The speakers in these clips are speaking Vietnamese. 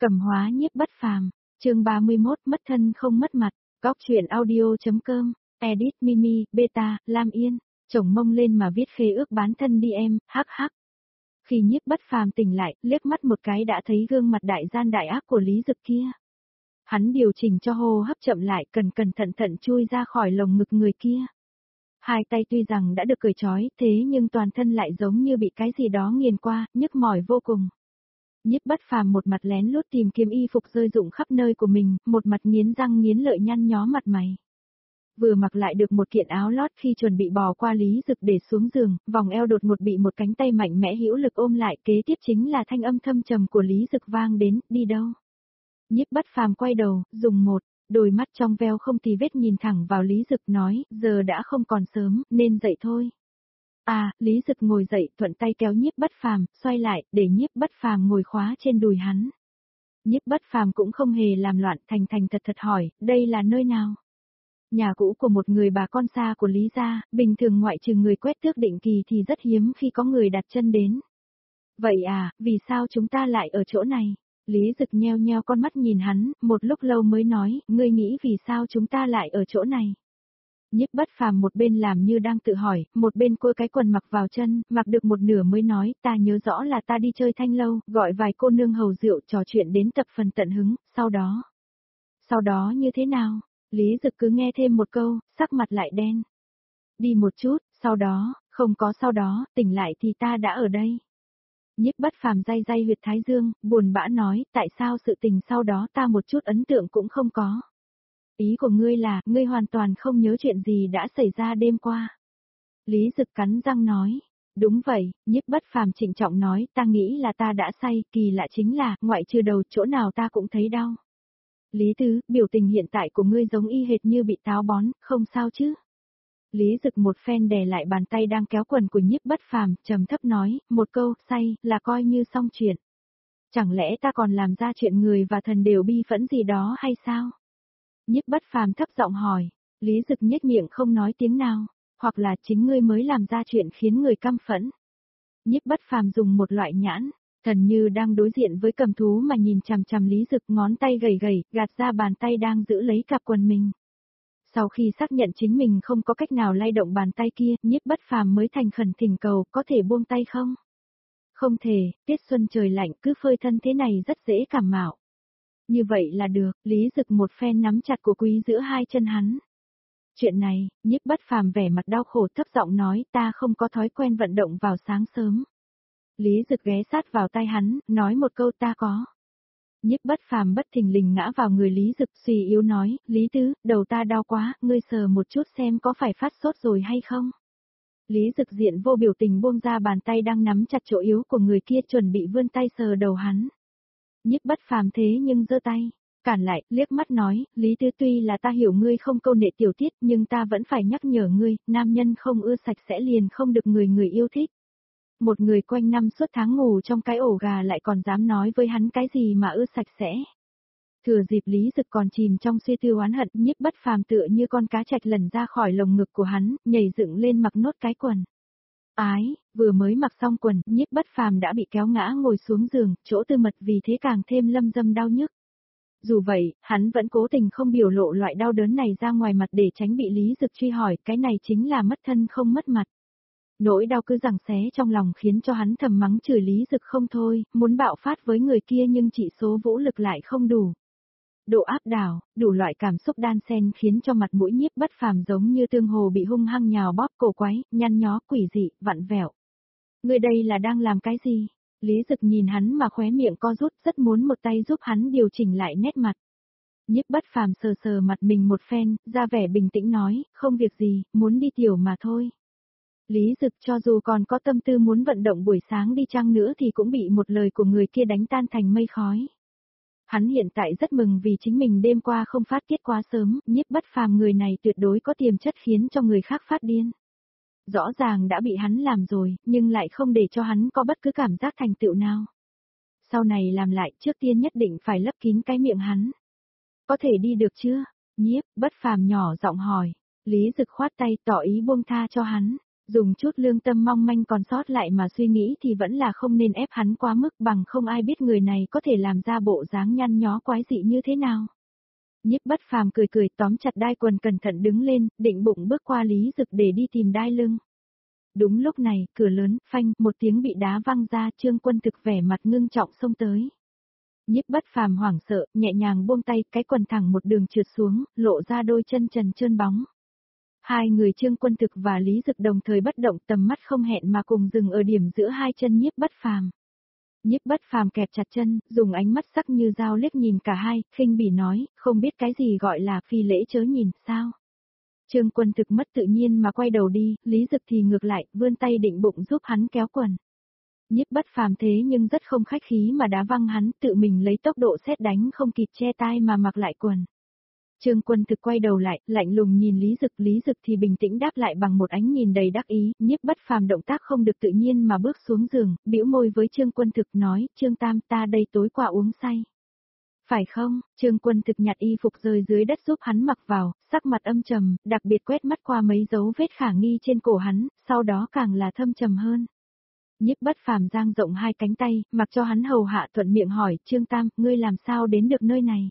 Cầm hóa nhiếp bất phàm, chương 31 mất thân không mất mặt, góc chuyện audio.com, edit Mimi, Beta, Lam Yên, chồng mông lên mà viết khế ước bán thân đi em, hắc hắc. Khi nhiếp bất phàm tỉnh lại, liếc mắt một cái đã thấy gương mặt đại gian đại ác của Lý Dực kia. Hắn điều chỉnh cho hô hấp chậm lại, cẩn thận chui ra khỏi lồng ngực người kia. Hai tay tuy rằng đã được cởi trói, thế nhưng toàn thân lại giống như bị cái gì đó nghiền qua, nhức mỏi vô cùng. Nhiếp bất phàm một mặt lén lút tìm kiếm y phục rơi rụng khắp nơi của mình, một mặt nghiến răng nghiến lợi nhăn nhó mặt mày. Vừa mặc lại được một kiện áo lót khi chuẩn bị bò qua Lý Dực để xuống giường, vòng eo đột ngột bị một cánh tay mạnh mẽ hữu lực ôm lại, kế tiếp chính là thanh âm thâm trầm của Lý Dực vang đến, đi đâu? Nhiếp bất phàm quay đầu, dùng một đôi mắt trong veo không tì vết nhìn thẳng vào Lý Dực nói, giờ đã không còn sớm, nên dậy thôi. À, Lý Dực ngồi dậy, thuận tay kéo nhiếp bất phàm, xoay lại, để nhiếp bất phàm ngồi khóa trên đùi hắn. Nhiếp bất phàm cũng không hề làm loạn, thành thật hỏi, đây là nơi nào? Nhà cũ của một người bà con xa của Lý gia, bình thường ngoại trừ người quét tước định kỳ thì rất hiếm khi có người đặt chân đến. Vậy à, vì sao chúng ta lại ở chỗ này? Lý Dực nheo nheo con mắt nhìn hắn, một lúc lâu mới nói, ngươi nghĩ vì sao chúng ta lại ở chỗ này? Nhiếp bất phàm một bên làm như đang tự hỏi, một bên côi cái quần mặc vào chân, mặc được một nửa mới nói, ta nhớ rõ là ta đi chơi thanh lâu, gọi vài cô nương hầu rượu trò chuyện đến tập phần tận hứng, sau đó như thế nào? Lý Dực cứ nghe thêm một câu, sắc mặt lại đen. Đi một chút, sau đó, không có sau đó, tỉnh lại thì ta đã ở đây. Nhiếp bất phàm day huyệt thái dương, buồn bã nói, tại sao sự tình sau đó ta một chút ấn tượng cũng không có. Ý của ngươi là, ngươi hoàn toàn không nhớ chuyện gì đã xảy ra đêm qua. Lý Dực cắn răng nói, đúng vậy, nhiếp bất phàm trịnh trọng nói, ta nghĩ là ta đã say, kỳ lạ chính là, ngoại trừ đầu chỗ nào ta cũng thấy đau. Lý Tứ, biểu tình hiện tại của ngươi giống y hệt như bị táo bón, không sao chứ? Lý Dực một phen đè lại bàn tay đang kéo quần của nhiếp bất phàm, trầm thấp nói, một câu, say, là coi như xong chuyện. Chẳng lẽ ta còn làm ra chuyện người và thần đều bi phẫn gì đó hay sao? Nhiếp bất phàm thấp giọng hỏi, Lý Dực nhếch miệng không nói tiếng nào, hoặc là chính ngươi mới làm ra chuyện khiến người căm phẫn. Nhiếp bất phàm dùng một loại nhãn, thần như đang đối diện với cầm thú mà nhìn chằm chằm Lý Dực, ngón tay gầy, gạt ra bàn tay đang giữ lấy cặp quần mình. Sau khi xác nhận chính mình không có cách nào lay động bàn tay kia, nhiếp bất phàm mới thành khẩn thỉnh cầu, có thể buông tay không? Không thể, tiết xuân trời lạnh cứ phơi thân thế này rất dễ cảm mạo. Như vậy là được, Lý Dực một phen nắm chặt của quý giữa hai chân hắn. Chuyện này, nhiếp bất phàm vẻ mặt đau khổ thấp giọng nói, ta không có thói quen vận động vào sáng sớm. Lý Dực ghé sát vào tai hắn, nói một câu ta có. Nhiếp bất phàm bất thình lình ngã vào người Lý Dực, suy yếu nói, Lý Tứ, đầu ta đau quá, ngươi sờ một chút xem có phải phát sốt rồi hay không. Lý Dực diện vô biểu tình buông ra bàn tay đang nắm chặt chỗ yếu của người kia, chuẩn bị vươn tay sờ đầu hắn. Nhiếp bất phàm thế nhưng giơ tay, cản lại, liếc mắt nói, Lý Tứ, tuy là ta hiểu ngươi không câu nệ tiểu tiết, nhưng ta vẫn phải nhắc nhở ngươi, nam nhân không ưa sạch sẽ liền không được người yêu thích. Một người quanh năm suốt tháng ngủ trong cái ổ gà lại còn dám nói với hắn cái gì mà ưa sạch sẽ. Thừa dịp Lý Dực còn chìm trong suy tư oán hận, nhiếp bất phàm tựa như con cá trạch lẩn ra khỏi lồng ngực của hắn, nhảy dựng lên mặc nốt cái quần. Ái, vừa mới mặc xong quần, nhiếp bất phàm đã bị kéo ngã ngồi xuống giường, chỗ tư mật vì thế càng thêm lâm dâm đau nhức. Dù vậy, hắn vẫn cố tình không biểu lộ loại đau đớn này ra ngoài mặt để tránh bị Lý Dực truy hỏi, cái này chính là mất thân không mất mặt. Nỗi đau cứ giằng xé trong lòng khiến cho hắn thầm mắng chửi Lý Dực không thôi, muốn bạo phát với người kia nhưng chỉ số vũ lực lại không đủ. Độ áp đảo, đủ loại cảm xúc đan xen khiến cho mặt mũi nhiếp bất phàm giống như tương hồ bị hung hăng nhào bóp cổ quái, nhăn nhó quỷ dị, vặn vẹo. Người đây là đang làm cái gì? Lý Dực nhìn hắn mà khóe miệng co rút, rất muốn một tay giúp hắn điều chỉnh lại nét mặt. Nhiếp bất phàm sờ mặt mình một phen, ra vẻ bình tĩnh nói, không việc gì, muốn đi tiểu mà thôi. Lý Dực cho dù còn có tâm tư muốn vận động buổi sáng đi chăng nữa thì cũng bị một lời của người kia đánh tan thành mây khói. Hắn hiện tại rất mừng vì chính mình đêm qua không phát tiết quá sớm, nhiếp bất phàm người này tuyệt đối có tiềm chất khiến cho người khác phát điên. Rõ ràng đã bị hắn làm rồi, nhưng lại không để cho hắn có bất cứ cảm giác thành tựu nào. Sau này làm lại, trước tiên nhất định phải lấp kín cái miệng hắn. Có thể đi được chưa? Nhiếp bất phàm nhỏ giọng hỏi. Lý Dực khoát tay tỏ ý buông tha cho hắn. Dùng chút lương tâm mong manh còn sót lại mà suy nghĩ thì vẫn là không nên ép hắn quá mức, bằng không ai biết người này có thể làm ra bộ dáng nhăn nhó quái dị như thế nào. Nhiếp Bất Phàm cười cười tóm chặt đai quần cẩn thận đứng lên, định bụng bước qua Lý Dực để đi tìm đai lưng. Đúng lúc này, cửa lớn, phanh, một tiếng bị đá văng ra, Trương Quân Thực vẻ mặt ngưng trọng xông tới. Nhiếp Bất Phàm hoảng sợ, nhẹ nhàng buông tay, cái quần thẳng một đường trượt xuống, lộ ra đôi chân trần trơn bóng. Hai người Trương Quân Thực và Lý Dực đồng thời bất động, tầm mắt không hẹn mà cùng dừng ở điểm giữa hai chân Nhiếp Bất Phàm. Nhiếp Bất Phàm kẹp chặt chân, dùng ánh mắt sắc như dao liếc nhìn cả hai, khinh bỉ nói, không biết cái gì gọi là phi lễ chớ nhìn, sao? Trương Quân Thực mất tự nhiên mà quay đầu đi, Lý Dực thì ngược lại, vươn tay định bụng giúp hắn kéo quần. Nhiếp Bất Phàm thế nhưng rất không khách khí mà đá văng hắn, tự mình lấy tốc độ sét đánh không kịp che tai mà mặc lại quần. Trương Quân Thực quay đầu lại, lạnh lùng nhìn Lý Dực thì bình tĩnh đáp lại bằng một ánh nhìn đầy đắc ý, Nhiếp Bất Phàm động tác không được tự nhiên mà bước xuống giường, bĩu môi với Trương Quân Thực nói, Trương Tam ta đây tối qua uống say. Phải không? Trương Quân Thực nhặt y phục rơi dưới đất giúp hắn mặc vào, sắc mặt âm trầm, đặc biệt quét mắt qua mấy dấu vết khả nghi trên cổ hắn, sau đó càng là thâm trầm hơn. Nhiếp Bất Phàm dang rộng hai cánh tay, mặc cho hắn hầu hạ thuận miệng hỏi, Trương Tam, ngươi làm sao đến được nơi này?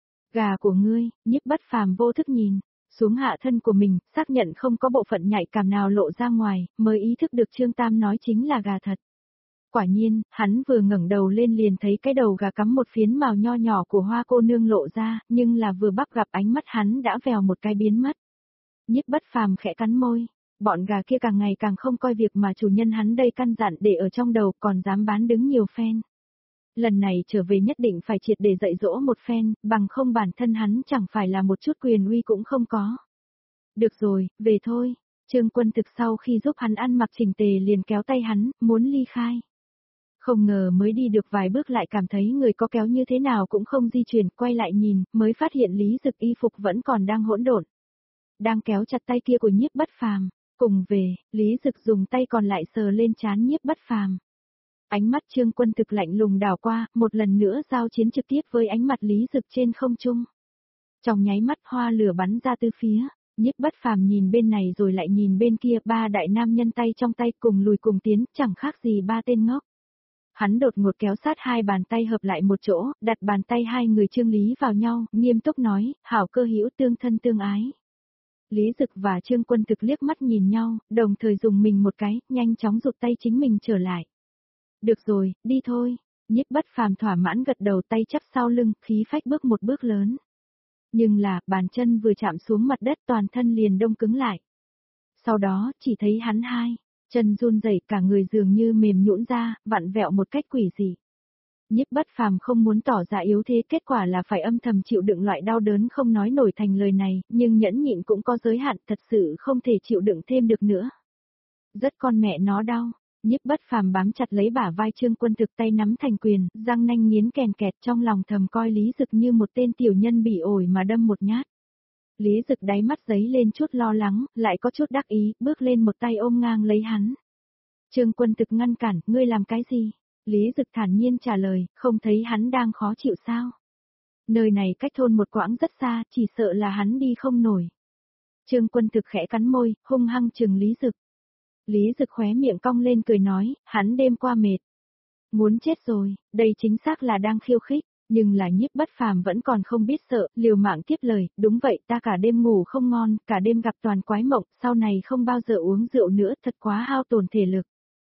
Gà của ngươi, Nhiếp Bất Phàm vô thức nhìn xuống hạ thân của mình, xác nhận không có bộ phận nhạy cảm nào lộ ra ngoài, mới ý thức được Trương Tam nói chính là gà thật. Quả nhiên, hắn vừa ngẩng đầu lên liền thấy cái đầu gà cắm một phiến mào nho nhỏ của Hoa cô nương lộ ra, nhưng là vừa bắt gặp ánh mắt hắn đã vèo một cái biến mất. Nhiếp Bất Phàm khẽ cắn môi, bọn gà kia càng ngày càng không coi việc mà chủ nhân hắn đây căn dặn để ở trong đầu, còn dám bán đứng nhiều phen. Lần này trở về nhất định phải triệt để dạy dỗ một phen, bằng không bản thân hắn chẳng phải là một chút quyền uy cũng không có. Được rồi, về thôi. Trương Quân Thực sau khi giúp hắn ăn mặc chỉnh tề liền kéo tay hắn, muốn ly khai. Không ngờ mới đi được vài bước lại cảm thấy người có kéo như thế nào cũng không di chuyển, quay lại nhìn, mới phát hiện Lý Dực y phục vẫn còn đang hỗn độn. Đang kéo chặt tay kia của Nhiếp Bất Phàm. Cùng về, Lý Dực dùng tay còn lại sờ lên trán Nhiếp Bất Phàm. Ánh mắt Trương Quân Thực lạnh lùng đảo qua, một lần nữa giao chiến trực tiếp với ánh mặt Lý Dực trên không trung. Trong nháy mắt hoa lửa bắn ra từ phía, Nhiếp Bất Phàm nhìn bên này rồi lại nhìn bên kia, ba đại nam nhân tay trong tay cùng lùi cùng tiến, chẳng khác gì ba tên ngốc. Hắn đột ngột kéo sát hai bàn tay hợp lại một chỗ, đặt bàn tay hai người Trương Lý vào nhau, nghiêm túc nói, hảo cơ hữu tương thân tương ái. Lý Dực và Trương Quân Thực liếc mắt nhìn nhau, đồng thời dùng mình một cái, nhanh chóng rụt tay chính mình trở lại. Được rồi, đi thôi. Nhiếp Bất Phàm thỏa mãn gật đầu, tay chắp sau lưng, khí phách bước một bước lớn. Nhưng là, bàn chân vừa chạm xuống mặt đất toàn thân liền đông cứng lại. Sau đó, chỉ thấy hắn hai chân run rẩy, cả người dường như mềm nhũn ra, vặn vẹo một cách quỷ dị. Nhiếp Bất Phàm không muốn tỏ ra yếu thế, kết quả là phải âm thầm chịu đựng loại đau đớn không nói nổi thành lời này, nhưng nhẫn nhịn cũng có giới hạn, thật sự không thể chịu đựng thêm được nữa. Rất con mẹ nó đau. Nhiếp Bất Phàm bám chặt lấy bả vai Trương Quân Thực, tay nắm thành quyền, răng nanh nghiến kèn kẹt, trong lòng thầm coi Lý Dực như một tên tiểu nhân bị ổi mà đâm một nhát. Lý Dực đáy mắt giấy lên chút lo lắng, lại có chút đắc ý, bước lên một tay ôm ngang lấy hắn. Trương Quân Thực ngăn cản, ngươi làm cái gì? Lý Dực thản nhiên trả lời, không thấy hắn đang khó chịu sao? Nơi này cách thôn một quãng rất xa, chỉ sợ là hắn đi không nổi. Trương Quân Thực khẽ cắn môi, hung hăng trừng Lý Dực. Lý Dực khóe miệng cong lên cười nói, hắn đêm qua mệt. Muốn chết rồi, đây chính xác là đang khiêu khích, nhưng là Nhiếp Bất Phàm vẫn còn không biết sợ, liều mạng tiếp lời, đúng vậy ta cả đêm ngủ không ngon, cả đêm gặp toàn quái mộng, sau này không bao giờ uống rượu nữa, thật quá hao tổn thể lực.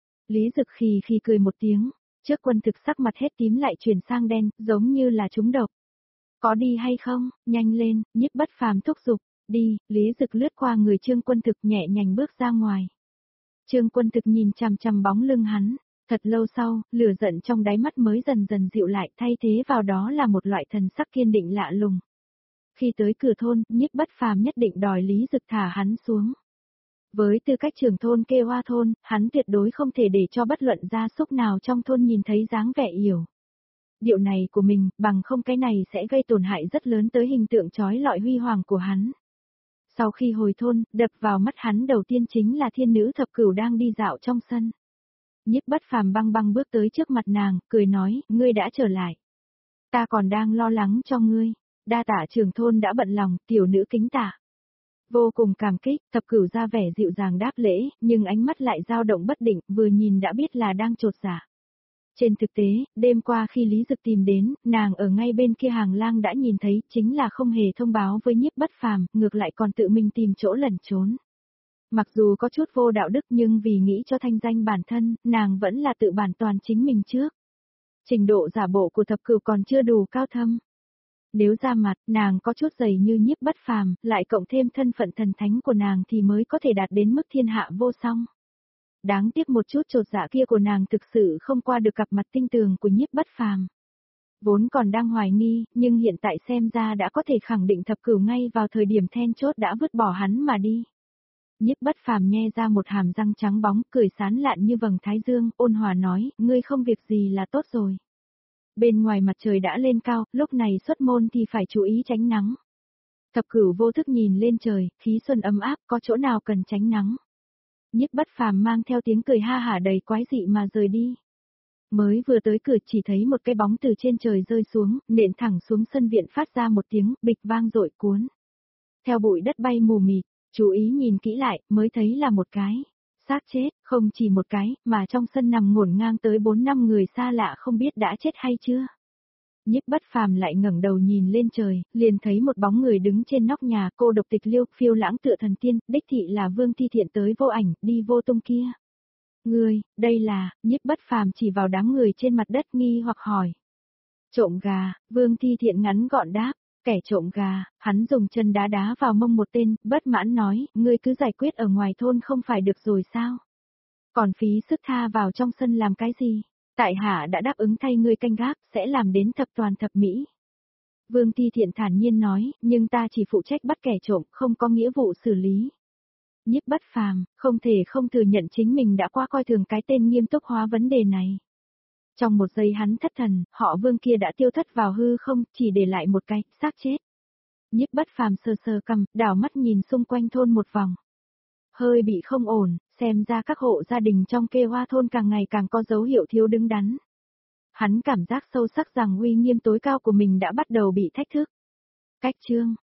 Lý Dực khì khì cười một tiếng, trước Quân Thực sắc mặt hết tím lại chuyển sang đen, giống như là trúng độc. Có đi hay không, nhanh lên, Nhiếp Bất Phàm thúc giục, đi, Lý Dực lướt qua người Trương Quân Thực nhẹ nhàng bước ra ngoài. Trương Quân Thực nhìn chằm chằm bóng lưng hắn, thật lâu sau, lửa giận trong đáy mắt mới dần dần dịu lại, thay thế vào đó là một loại thần sắc kiên định lạ lùng. Khi tới cửa thôn, Nhiếp Bất Phàm nhất định đòi Lý Dực thả hắn xuống. Với tư cách trưởng thôn Kê Hoa thôn, hắn tuyệt đối không thể để cho bất luận gia súc nào trong thôn nhìn thấy dáng vẻ yểu điệu này của mình, bằng không cái này sẽ gây tổn hại rất lớn tới hình tượng chói lọi huy hoàng của hắn. Sau khi hồi thôn, đập vào mắt hắn đầu tiên chính là thiên nữ thập cửu đang đi dạo trong sân. Nhiếp Bất Phàm băng băng bước tới trước mặt nàng, cười nói, ngươi đã trở lại. Ta còn đang lo lắng cho ngươi, đa tạ trưởng thôn đã bận lòng, tiểu nữ kính tạ. Vô cùng cảm kích, Thập Cửu ra vẻ dịu dàng đáp lễ, nhưng ánh mắt lại dao động bất định, vừa nhìn đã biết là đang chột dạ. Trên thực tế, đêm qua khi Lý Dực tìm đến, nàng ở ngay bên kia hàng lang đã nhìn thấy, chính là không hề thông báo với Nhiếp Bất Phàm, ngược lại còn tự mình tìm chỗ lẩn trốn. Mặc dù có chút vô đạo đức nhưng vì nghĩ cho thanh danh bản thân, nàng vẫn là tự bản toàn chính mình trước. Trình độ giả bộ của Thập Cửu còn chưa đủ cao thâm. Nếu ra mặt, nàng có chút dày như Nhiếp Bất Phàm, lại cộng thêm thân phận thần thánh của nàng thì mới có thể đạt đến mức thiên hạ vô song. Đáng tiếc một chút chột dạ kia của nàng thực sự không qua được cặp mặt tinh tường của Nhiếp Bất Phàm. Vốn còn đang hoài nghi, nhưng hiện tại xem ra đã có thể khẳng định Thập Cửu ngay vào thời điểm then chốt đã vứt bỏ hắn mà đi. Nhiếp Bất Phàm nhe ra một hàm răng trắng bóng, cười sán lạn như vầng thái dương, ôn hòa nói, ngươi không việc gì là tốt rồi. Bên ngoài mặt trời đã lên cao, lúc này xuất môn thì phải chú ý tránh nắng. Thập Cửu vô thức nhìn lên trời, khí xuân ấm áp, có chỗ nào cần tránh nắng. Nhiếp Bất Phàm mang theo tiếng cười ha hả đầy quái dị mà rời đi. Mới vừa tới cửa chỉ thấy một cái bóng từ trên trời rơi xuống, nện thẳng xuống sân viện phát ra một tiếng bịch vang dội cuốn. Theo bụi đất bay mù mịt, chú ý nhìn kỹ lại, mới thấy là một cái xác chết, không chỉ một cái, mà trong sân nằm ngổn ngang tới 4-5 người xa lạ không biết đã chết hay chưa. Nhiếp Bất Phàm lại ngẩng đầu nhìn lên trời, liền thấy một bóng người đứng trên nóc nhà, cô độc tịch liêu, phiêu lãng tựa thần tiên, đích thị là Vương Thi Thiện tới vô ảnh, đi vô tung kia. Ngươi, đây là, Nhiếp Bất Phàm chỉ vào đám người trên mặt đất nghi hoặc hỏi. Trộm gà, Vương Thi Thiện ngắn gọn đáp, kẻ trộm gà, hắn dùng chân đá đá vào mông một tên, bất mãn nói, ngươi cứ giải quyết ở ngoài thôn không phải được rồi sao? Còn phí sức tha vào trong sân làm cái gì? Tại hạ đã đáp ứng thay ngươi canh gác, sẽ làm đến thập toàn thập mỹ. Vương Thi Thiện thản nhiên nói, nhưng ta chỉ phụ trách bắt kẻ trộm, không có nghĩa vụ xử lý. Nhiếp Bất Phàm, không thể không thừa nhận chính mình đã quá coi thường cái tên nghiêm túc hóa vấn đề này. Trong một giây hắn thất thần, họ Vương kia đã tiêu thất vào hư không, chỉ để lại một cái xác chết. Nhiếp Bất Phàm sờ sờ cằm, đảo mắt nhìn xung quanh thôn một vòng. Hơi bị không ổn, xem ra các hộ gia đình trong Kê Hoa thôn càng ngày càng có dấu hiệu thiếu đứng đắn. Hắn cảm giác sâu sắc rằng uy nghiêm tối cao của mình đã bắt đầu bị thách thức. Cách chương